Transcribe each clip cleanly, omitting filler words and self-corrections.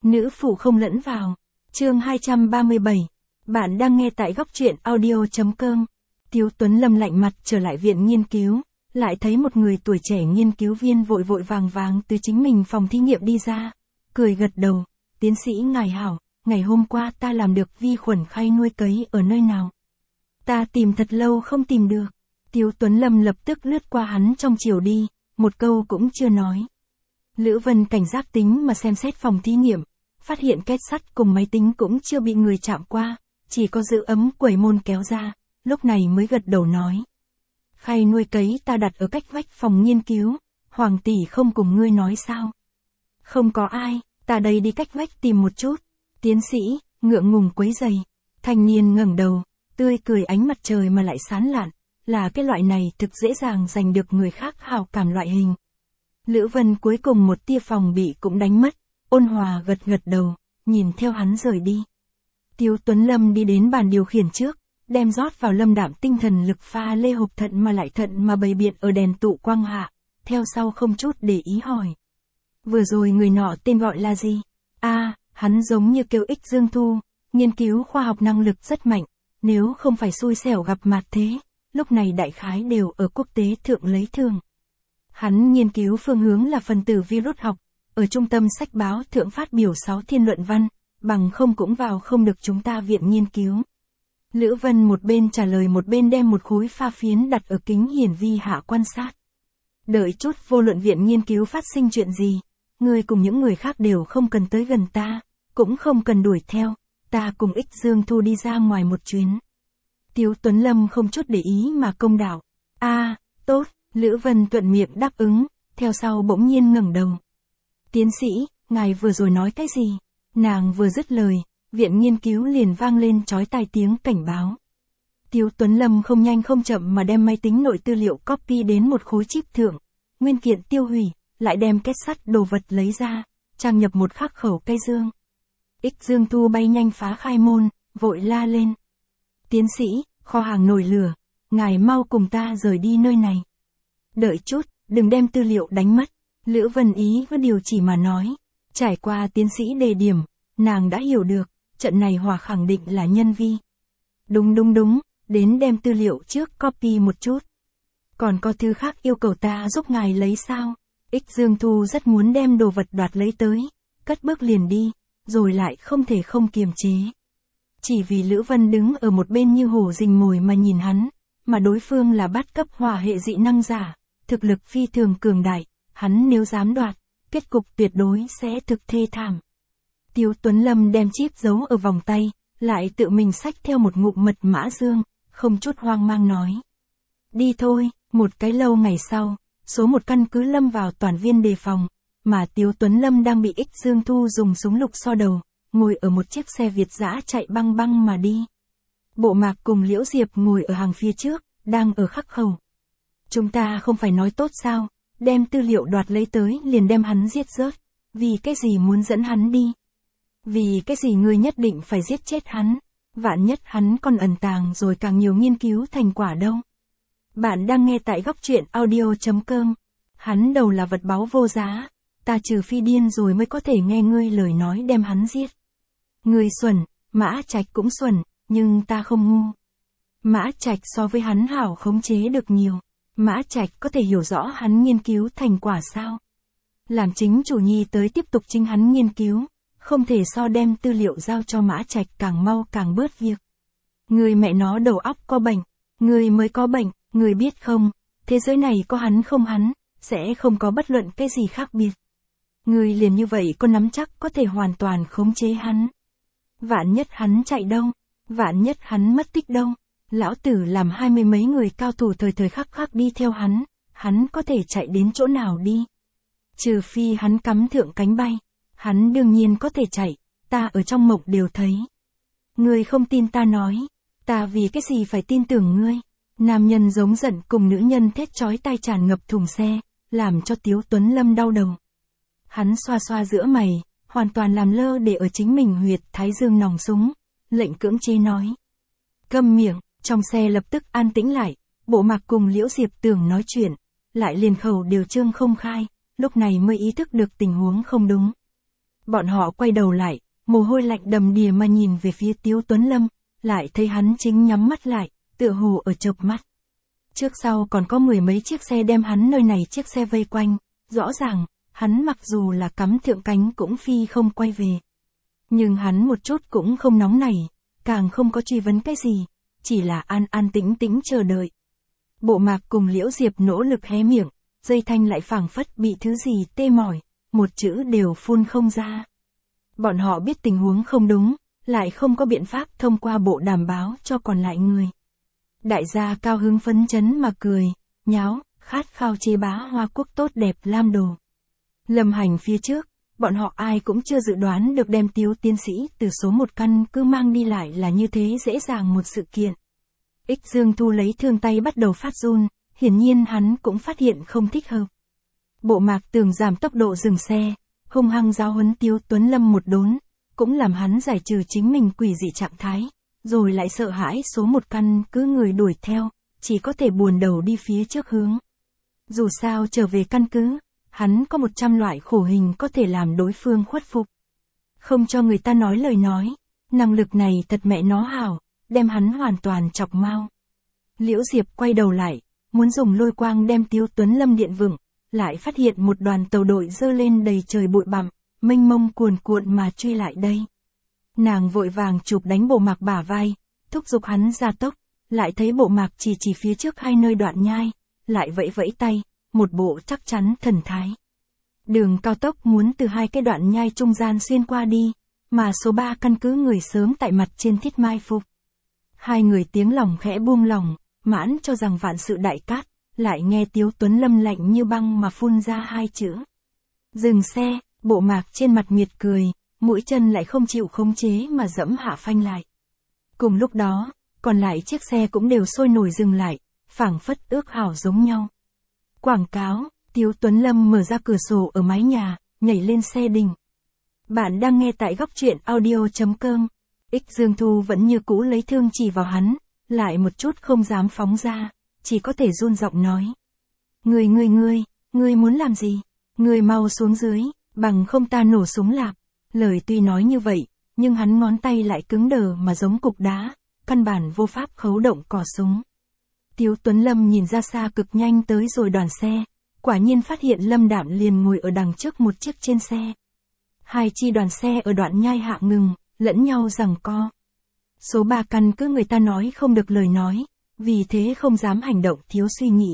Nữ phụ không lẫn vào. Chương 237. Bạn đang nghe tại góc truyện audio.com. Tiếu Tuấn Lâm lạnh mặt trở lại viện nghiên cứu, lại thấy một người tuổi trẻ nghiên cứu viên vội vội vàng vàng từ chính mình phòng thí nghiệm đi ra. Cười gật đầu, tiến sĩ ngài hảo, ngày hôm qua ta làm được vi khuẩn khay nuôi cấy ở nơi nào? Ta tìm thật lâu không tìm được. Tiếu Tuấn Lâm lập tức lướt qua hắn trong chiều đi, một câu cũng chưa nói. Lữ Vân cảnh giác tính mà xem xét phòng thí nghiệm, phát hiện két sắt cùng máy tính cũng chưa bị người chạm qua, chỉ có giữ ấm quẩy môn kéo ra, lúc này mới gật đầu nói. Khay nuôi cấy ta đặt ở cách vách phòng nghiên cứu, Hoàng tỷ không cùng ngươi nói sao? Không có ai, ta đây đi cách vách tìm một chút. Tiến sĩ, ngượng ngùng quấy giày. Thanh niên ngẩng đầu, tươi cười ánh mặt trời mà lại sán lạn, là cái loại này thực dễ dàng giành được người khác hảo cảm loại hình. Lữ Vân cuối cùng một tia phòng bị cũng đánh mất, ôn hòa gật gật đầu, nhìn theo hắn rời đi. Tiếu Tuấn Lâm đi đến bàn điều khiển trước, đem rót vào lâm đạm tinh thần lực pha lê hộp thận mà lại thận mà bày biện ở đèn tụ quang hạ, theo sau không chút để ý hỏi. Vừa rồi người nọ tên gọi là gì? Hắn giống như kêu Ích Dương Thu, nghiên cứu khoa học năng lực rất mạnh, nếu không phải xui xẻo gặp mặt thế, lúc này đại khái đều ở quốc tế thượng lấy thương. Hắn nghiên cứu phương hướng là phân tử virus học, ở trung tâm sách báo thượng phát biểu 6 thiên luận văn, bằng không cũng vào không được chúng ta viện nghiên cứu. Lữ Vân một bên trả lời một bên đem một khối pha phiến đặt ở kính hiển vi hạ quan sát. Đợi chút vô luận viện nghiên cứu phát sinh chuyện gì, ngươi cùng những người khác đều không cần tới gần ta, cũng không cần đuổi theo, ta cùng Ích Dương Thu đi ra ngoài một chuyến. Tiếu Tuấn Lâm không chút để ý mà công đạo. Tốt, Lữ Vân thuận miệng đáp ứng, theo sau bỗng nhiên ngẩng đầu. Tiến sĩ, ngài vừa rồi nói cái gì? Nàng vừa dứt lời, viện nghiên cứu liền vang lên chói tai tiếng cảnh báo. Tiếu Tuấn Lâm không nhanh không chậm mà đem máy tính nội tư liệu copy đến một khối chip thượng, nguyên kiện tiêu hủy, lại đem két sắt đồ vật lấy ra, trang nhập một khắc khẩu cây dương. Ích Dương Thu bay nhanh phá khai môn, vội la lên. Tiến sĩ, kho hàng nổi lửa, ngài mau cùng ta rời đi nơi này. Đợi chút, đừng đem tư liệu đánh mất. Lữ Vân ý với điều chỉ mà nói. Trải qua tiến sĩ đề điểm, nàng đã hiểu được, trận này hòa khẳng định là nhân vi. Đúng, đến đem tư liệu trước copy một chút. Còn có thứ khác yêu cầu ta giúp ngài lấy sao? Ích Dương Thu rất muốn đem đồ vật đoạt lấy tới, cất bước liền đi, rồi lại không thể không kiềm chế. Chỉ vì Lữ Vân đứng ở một bên như hổ rình mồi mà nhìn hắn, mà đối phương là bát cấp hỏa hệ dị năng giả, thực lực phi thường cường đại, hắn nếu dám đoạt, kết cục tuyệt đối sẽ thực thê thảm. Tiếu Tuấn Lâm đem chip giấu ở vòng tay, lại tự mình xách theo một ngụm mật mã dương, không chút hoang mang nói. Đi thôi, một cái lâu ngày sau, số một căn cứ lâm vào toàn viên đề phòng, mà Tiếu Tuấn Lâm đang bị Ích Dương Thu dùng súng lục so đầu, ngồi ở một chiếc xe Việt dã chạy băng băng mà đi. Bộ Mạc cùng Liễu Diệp ngồi ở hàng phía trước, đang ở khắc khẩu. Chúng ta không phải nói tốt sao, đem tư liệu đoạt lấy tới liền đem hắn giết rớt, vì cái gì muốn dẫn hắn đi? Vì cái gì ngươi nhất định phải giết chết hắn, vạn nhất hắn còn ẩn tàng rồi càng nhiều nghiên cứu thành quả đâu. Bạn đang nghe tại góc truyện audio.com. Hắn đầu là vật báu vô giá, ta trừ phi điên rồi mới có thể nghe ngươi lời nói đem hắn giết. Ngươi xuẩn, Mã Trạch cũng xuẩn, nhưng ta không ngu. Mã Trạch so với hắn hảo khống chế được nhiều. Mã Trạch có thể hiểu rõ hắn nghiên cứu thành quả sao? Làm chính chủ nhi tới tiếp tục chính hắn nghiên cứu, không thể so đem tư liệu giao cho Mã Trạch càng mau càng bớt việc. Người mẹ nó đầu óc có bệnh, người mới có bệnh, người biết không, thế giới này có hắn không hắn, sẽ không có bất luận cái gì khác biệt. Người liền như vậy có nắm chắc có thể hoàn toàn khống chế hắn. Vạn nhất hắn chạy đâu, vạn nhất hắn mất tích đâu. Lão tử làm 20 mấy người cao thủ thời thời khắc khắc đi theo hắn có thể chạy đến chỗ nào đi. Trừ phi hắn cắm thượng cánh bay, hắn đương nhiên có thể chạy, ta ở trong mộng đều thấy. Ngươi không tin ta nói, ta vì cái gì phải tin tưởng ngươi. Nam nhân giống giận cùng nữ nhân thét chói tai tràn ngập thùng xe, làm cho Tiếu Tuấn Lâm đau đầu. Hắn xoa xoa giữa mày, hoàn toàn làm lơ để ở chính mình huyệt thái dương nòng súng, lệnh cưỡng chế nói. Câm miệng. Trong xe lập tức an tĩnh lại, Bộ Mạc cùng Liễu Diệp tưởng nói chuyện, lại liền khẩu đều trương không khai, lúc này mới ý thức được tình huống không đúng. Bọn họ quay đầu lại, mồ hôi lạnh đầm đìa mà nhìn về phía Tiếu Tuấn Lâm, lại thấy hắn chính nhắm mắt lại, tựa hồ ở chợp mắt. Trước sau còn có mười mấy chiếc xe đem hắn nơi này chiếc xe vây quanh, rõ ràng, hắn mặc dù là cắm thượng cánh cũng phi không quay về. Nhưng hắn một chút cũng không nóng nảy, càng không có truy vấn cái gì, chỉ là an an tĩnh tĩnh chờ đợi. Bộ Mạc cùng Liễu Diệp nỗ lực hé miệng, dây thanh lại phảng phất bị thứ gì tê mỏi, một chữ đều phun không ra. Bọn họ biết tình huống không đúng, lại không có biện pháp thông qua bộ đàm báo cho còn lại người. Đại gia cao hứng phấn chấn mà cười, nháo, khát khao chế bá Hoa Quốc tốt đẹp lam đồ. Lâm hành phía trước, bọn họ ai cũng chưa dự đoán được đem Tiếu tiến sĩ từ số một căn cứ mang đi lại là như thế dễ dàng một sự kiện. Ích Dương Thu lấy thương tay bắt đầu phát run, hiển nhiên hắn cũng phát hiện không thích hợp. Bộ Mạc Tường giảm tốc độ dừng xe, hung hăng giáo huấn Tiếu Tuấn Lâm một đốn, cũng làm hắn giải trừ chính mình quỷ dị trạng thái, rồi lại sợ hãi số một căn cứ người đuổi theo, chỉ có thể buồn đầu đi phía trước hướng. Dù sao trở về căn cứ, hắn có 100 loại khổ hình có thể làm đối phương khuất phục. Không cho người ta nói lời nói, năng lực này thật mẹ nó hảo, đem hắn hoàn toàn chọc mau. Liễu Diệp quay đầu lại, muốn dùng lôi quang đem Tiếu Tuấn Lâm điện vững, lại phát hiện một đoàn tàu đội dơ lên đầy trời bụi bặm, mênh mông cuồn cuộn mà truy lại đây. Nàng vội vàng chụp đánh Bộ Mạc bả vai, thúc giục hắn ra tốc, lại thấy Bộ Mạc chỉ phía trước hai nơi đoạn nhai, lại vẫy vẫy tay, một bộ chắc chắn thần thái. Đường cao tốc muốn từ hai cái đoạn nhai trung gian xuyên qua đi, mà số 3 căn cứ người sớm tại mặt trên thiết mai phục. Hai người tiếng lòng khẽ buông lòng, mãn cho rằng vạn sự đại cát, lại nghe Tiếu Tuấn Lâm lạnh như băng mà phun ra hai chữ. Dừng xe, Bộ Mạc trên mặt miệt cười, mũi chân lại không chịu khống chế mà dẫm hạ phanh lại. Cùng lúc đó, còn lại chiếc xe cũng đều sôi nổi dừng lại, phảng phất ước hảo giống nhau. Quảng cáo, Tiếu Tuấn Lâm mở ra cửa sổ ở mái nhà, nhảy lên xe đình. Bạn đang nghe tại góc truyện audio.com. Ích Dương Thu vẫn như cũ lấy thương chỉ vào hắn, lại một chút không dám phóng ra, chỉ có thể run giọng nói. Ngươi muốn làm gì? Ngươi mau xuống dưới, bằng không ta nổ súng lạp. Lời tuy nói như vậy, nhưng hắn ngón tay lại cứng đờ mà giống cục đá, căn bản vô pháp khấu động cò súng. Tiếu Tuấn Lâm nhìn ra xa cực nhanh tới rồi đoàn xe, quả nhiên phát hiện Lâm Đạm liền ngồi ở đằng trước một chiếc trên xe. Hai chi đoàn xe ở đoạn nhai hạ ngừng, lẫn nhau giằng co. Số 3 căn cứ người ta nói không được lời nói, vì thế không dám hành động thiếu suy nghĩ.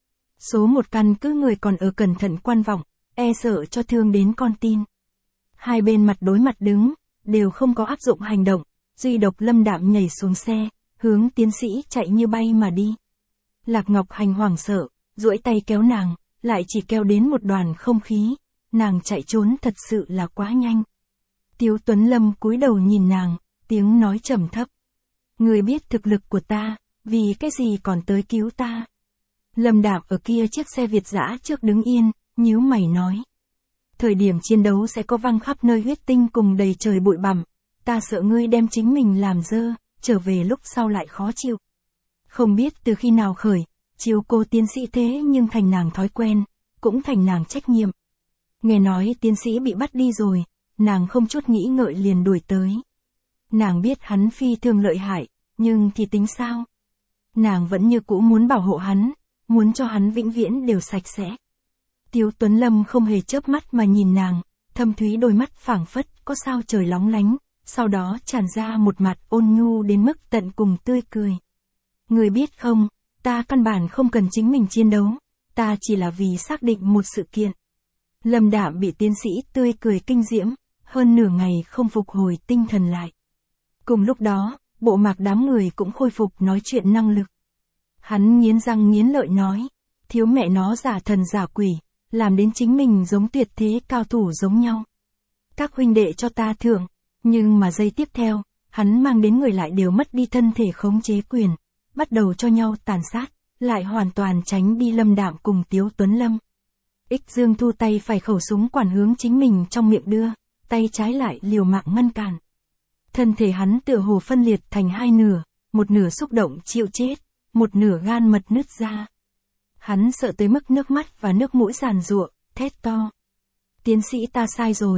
Số 1 căn cứ người còn ở cẩn thận quan vọng, e sợ cho thương đến con tin. Hai bên mặt đối mặt đứng, đều không có áp dụng hành động, duy độc Lâm Đạm nhảy xuống xe, hướng tiến sĩ chạy như bay mà đi. Lạc Ngọc Hành hoảng sợ, duỗi tay kéo nàng, lại chỉ kéo đến một đoàn không khí, nàng chạy trốn thật sự là quá nhanh. Tiếu Tuấn Lâm cúi đầu nhìn nàng, tiếng nói trầm thấp. Người biết thực lực của ta, vì cái gì còn tới cứu ta? Lâm Đạm ở kia chiếc xe Việt dã trước đứng yên, nhíu mày nói. Thời điểm chiến đấu sẽ có văng khắp nơi huyết tinh cùng đầy trời bụi bặm, ta sợ ngươi đem chính mình làm dơ, trở về lúc sau lại khó chịu. Không biết từ khi nào khởi, chiếu cô tiến sĩ thế nhưng thành nàng thói quen, cũng thành nàng trách nhiệm. Nghe nói tiến sĩ bị bắt đi rồi, nàng không chút nghĩ ngợi liền đuổi tới. Nàng biết hắn phi thường lợi hại, nhưng thì tính sao? Nàng vẫn như cũ muốn bảo hộ hắn, muốn cho hắn vĩnh viễn đều sạch sẽ. Tiếu Tuấn Lâm không hề chớp mắt mà nhìn nàng, thâm thúy đôi mắt phảng phất có sao trời lóng lánh, sau đó tràn ra một mặt ôn nhu đến mức tận cùng tươi cười. Người biết không, ta căn bản không cần chính mình chiến đấu, ta chỉ là vì xác định một sự kiện. Lâm Đạm bị tiến sĩ tươi cười kinh diễm, hơn nửa ngày không phục hồi tinh thần lại. Cùng lúc đó, Bộ Mạc đám người cũng khôi phục nói chuyện năng lực. Hắn nghiến răng nghiến lợi nói, thiếu mẹ nó giả thần giả quỷ, làm đến chính mình giống tuyệt thế cao thủ giống nhau. Các huynh đệ cho ta thưởng, nhưng mà giây tiếp theo, hắn mang đến người lại đều mất đi thân thể khống chế quyền, bắt đầu cho nhau tàn sát, lại hoàn toàn tránh đi Lâm Đạm cùng Tiếu Tuấn Lâm. Ích Dương Thu tay phải khẩu súng quản hướng chính mình trong miệng đưa, tay trái lại liều mạng ngăn cản. Thân thể hắn tựa hồ phân liệt thành hai nửa, một nửa xúc động chịu chết, một nửa gan mật nứt ra. Hắn sợ tới mức nước mắt và nước mũi giàn giụa, thét to. Tiến sĩ ta sai rồi,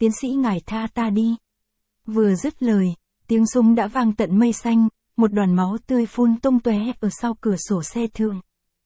tiến sĩ ngài tha ta đi. Vừa dứt lời, tiếng súng đã vang tận mây xanh, một đoàn máu tươi phun tung tóe ở sau cửa sổ xe thượng.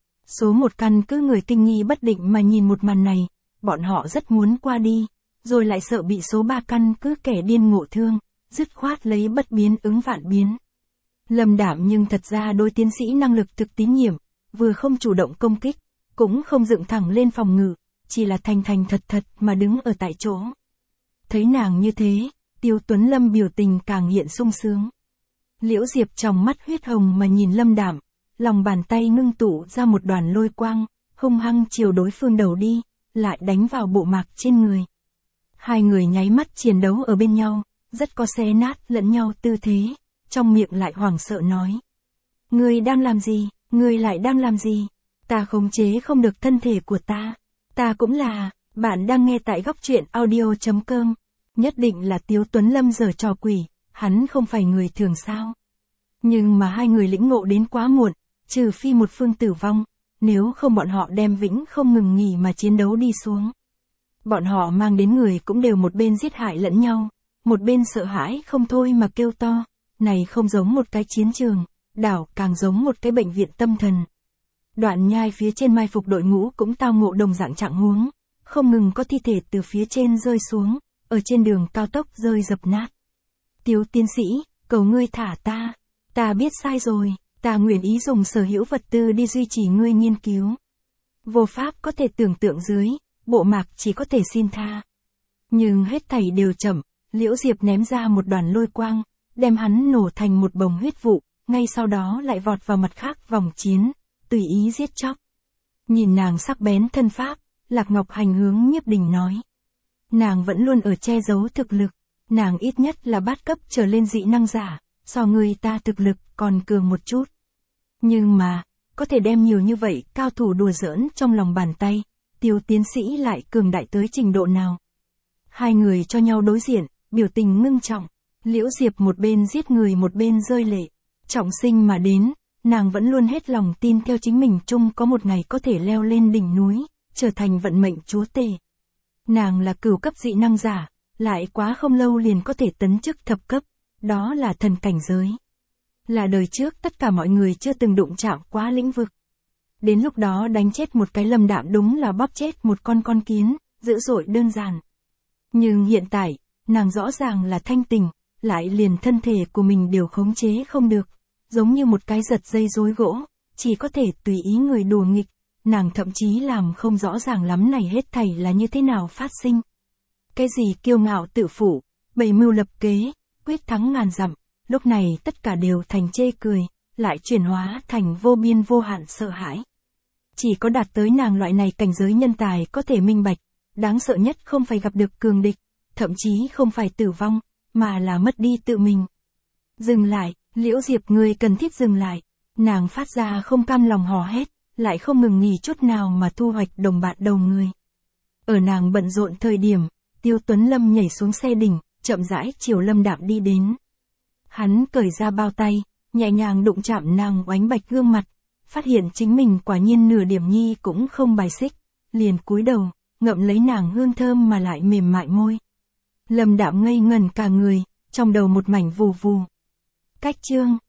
Số một căn cứ người kinh nghi bất định mà nhìn một màn này, bọn họ rất muốn qua đi, rồi lại sợ bị số 3 căn cứ kẻ điên ngộ thương, dứt khoát lấy bất biến ứng vạn biến. Lâm Đạm nhưng thật ra đối tiến sĩ năng lực thực tín nhiệm, vừa không chủ động công kích, cũng không dựng thẳng lên phòng ngự, chỉ là thành thành thật thật mà đứng ở tại chỗ. Thấy nàng như thế, Tiêu Tuấn Lâm biểu tình càng hiện sung sướng. Liễu Diệp trong mắt huyết hồng mà nhìn Lâm Đạm, lòng bàn tay ngưng tụ ra một đoàn lôi quang, hung hăng chiều đối phương đầu đi, lại đánh vào bộ mạc trên người. Hai người nháy mắt chiến đấu ở bên nhau, rất có xé nát lẫn nhau tư thế, trong miệng lại hoảng sợ nói. Ngươi đang làm gì, ngươi lại đang làm gì? Ta khống chế không được thân thể của ta. Ta cũng là, bạn đang nghe tại góc truyện audio.com. Nhất định là Tiếu Tuấn Lâm giở trò quỷ, hắn không phải người thường sao. Nhưng mà hai người lĩnh ngộ đến quá muộn, trừ phi một phương tử vong, nếu không bọn họ đem vĩnh không ngừng nghỉ mà chiến đấu đi xuống. Bọn họ mang đến người cũng đều một bên giết hại lẫn nhau, một bên sợ hãi không thôi mà kêu to, này không giống một cái chiến trường, đảo càng giống một cái bệnh viện tâm thần. Đoạn Nhai phía trên mai phục đội ngũ cũng tao ngộ đồng dạng trạng huống, không ngừng có thi thể từ phía trên rơi xuống, ở trên đường cao tốc rơi dập nát. Tiếu tiến sĩ, cầu ngươi thả ta, ta biết sai rồi, ta nguyện ý dùng sở hữu vật tư đi duy trì ngươi nghiên cứu. Vô pháp có thể tưởng tượng dưới, bộ mạc chỉ có thể xin tha. Nhưng hết thảy đều chậm, Liễu Diệp ném ra một đoàn lôi quang, đem hắn nổ thành một bồng huyết vụ, ngay sau đó lại vọt vào mặt khác vòng chiến, tùy ý giết chóc. Nhìn nàng sắc bén thân pháp, Lạc Ngọc Hành hướng Nhiếp Đình nói. Nàng vẫn luôn ở che giấu thực lực, nàng ít nhất là bát cấp trở lên dị năng giả, so người ta thực lực còn cường một chút. Nhưng mà, có thể đem nhiều như vậy cao thủ đùa giỡn trong lòng bàn tay, Tiêu tiến sĩ lại cường đại tới trình độ nào. Hai người cho nhau đối diện, biểu tình ngưng trọng, Liễu Diệp một bên giết người một bên rơi lệ. Trọng sinh mà đến, nàng vẫn luôn hết lòng tin theo chính mình chung có một ngày có thể leo lên đỉnh núi, trở thành vận mệnh chúa tể. Nàng là cửu cấp dị năng giả, lại quá không lâu liền có thể tấn chức thập cấp, đó là thần cảnh giới. Là đời trước tất cả mọi người chưa từng đụng chạm quá lĩnh vực. Đến lúc đó đánh chết một cái Lâm Đạm đúng là bóp chết một con kiến, dữ dội đơn giản. Nhưng hiện tại, nàng rõ ràng là thanh tình, lại liền thân thể của mình đều khống chế không được, giống như một cái giật dây rối gỗ, chỉ có thể tùy ý người đùa nghịch, nàng thậm chí làm không rõ ràng lắm này hết thảy là như thế nào phát sinh. Cái gì kiêu ngạo tự phụ, bày mưu lập kế, quyết thắng ngàn dặm, lúc này tất cả đều thành chê cười, lại chuyển hóa thành vô biên vô hạn sợ hãi. Chỉ có đạt tới nàng loại này cảnh giới nhân tài có thể minh bạch, đáng sợ nhất không phải gặp được cường địch, thậm chí không phải tử vong, mà là mất đi tự mình. Dừng lại, Liễu Diệp ngươi cần thiết dừng lại. Nàng phát ra không cam lòng hò hét, lại không ngừng nghỉ chút nào mà thu hoạch đồng bạn đầu người. Ở nàng bận rộn thời điểm, Tiêu Tuấn Lâm nhảy xuống xe đỉnh, chậm rãi chiều Lâm Đạm đi đến. Hắn cởi ra bao tay, nhẹ nhàng đụng chạm nàng oánh bạch gương mặt, phát hiện chính mình quả nhiên nửa điểm nhi cũng không bài xích, liền cúi đầu, ngậm lấy nàng hương thơm mà lại mềm mại môi. Lâm Đạm ngây ngẩn cả người, trong đầu một mảnh vù vù. Cách chương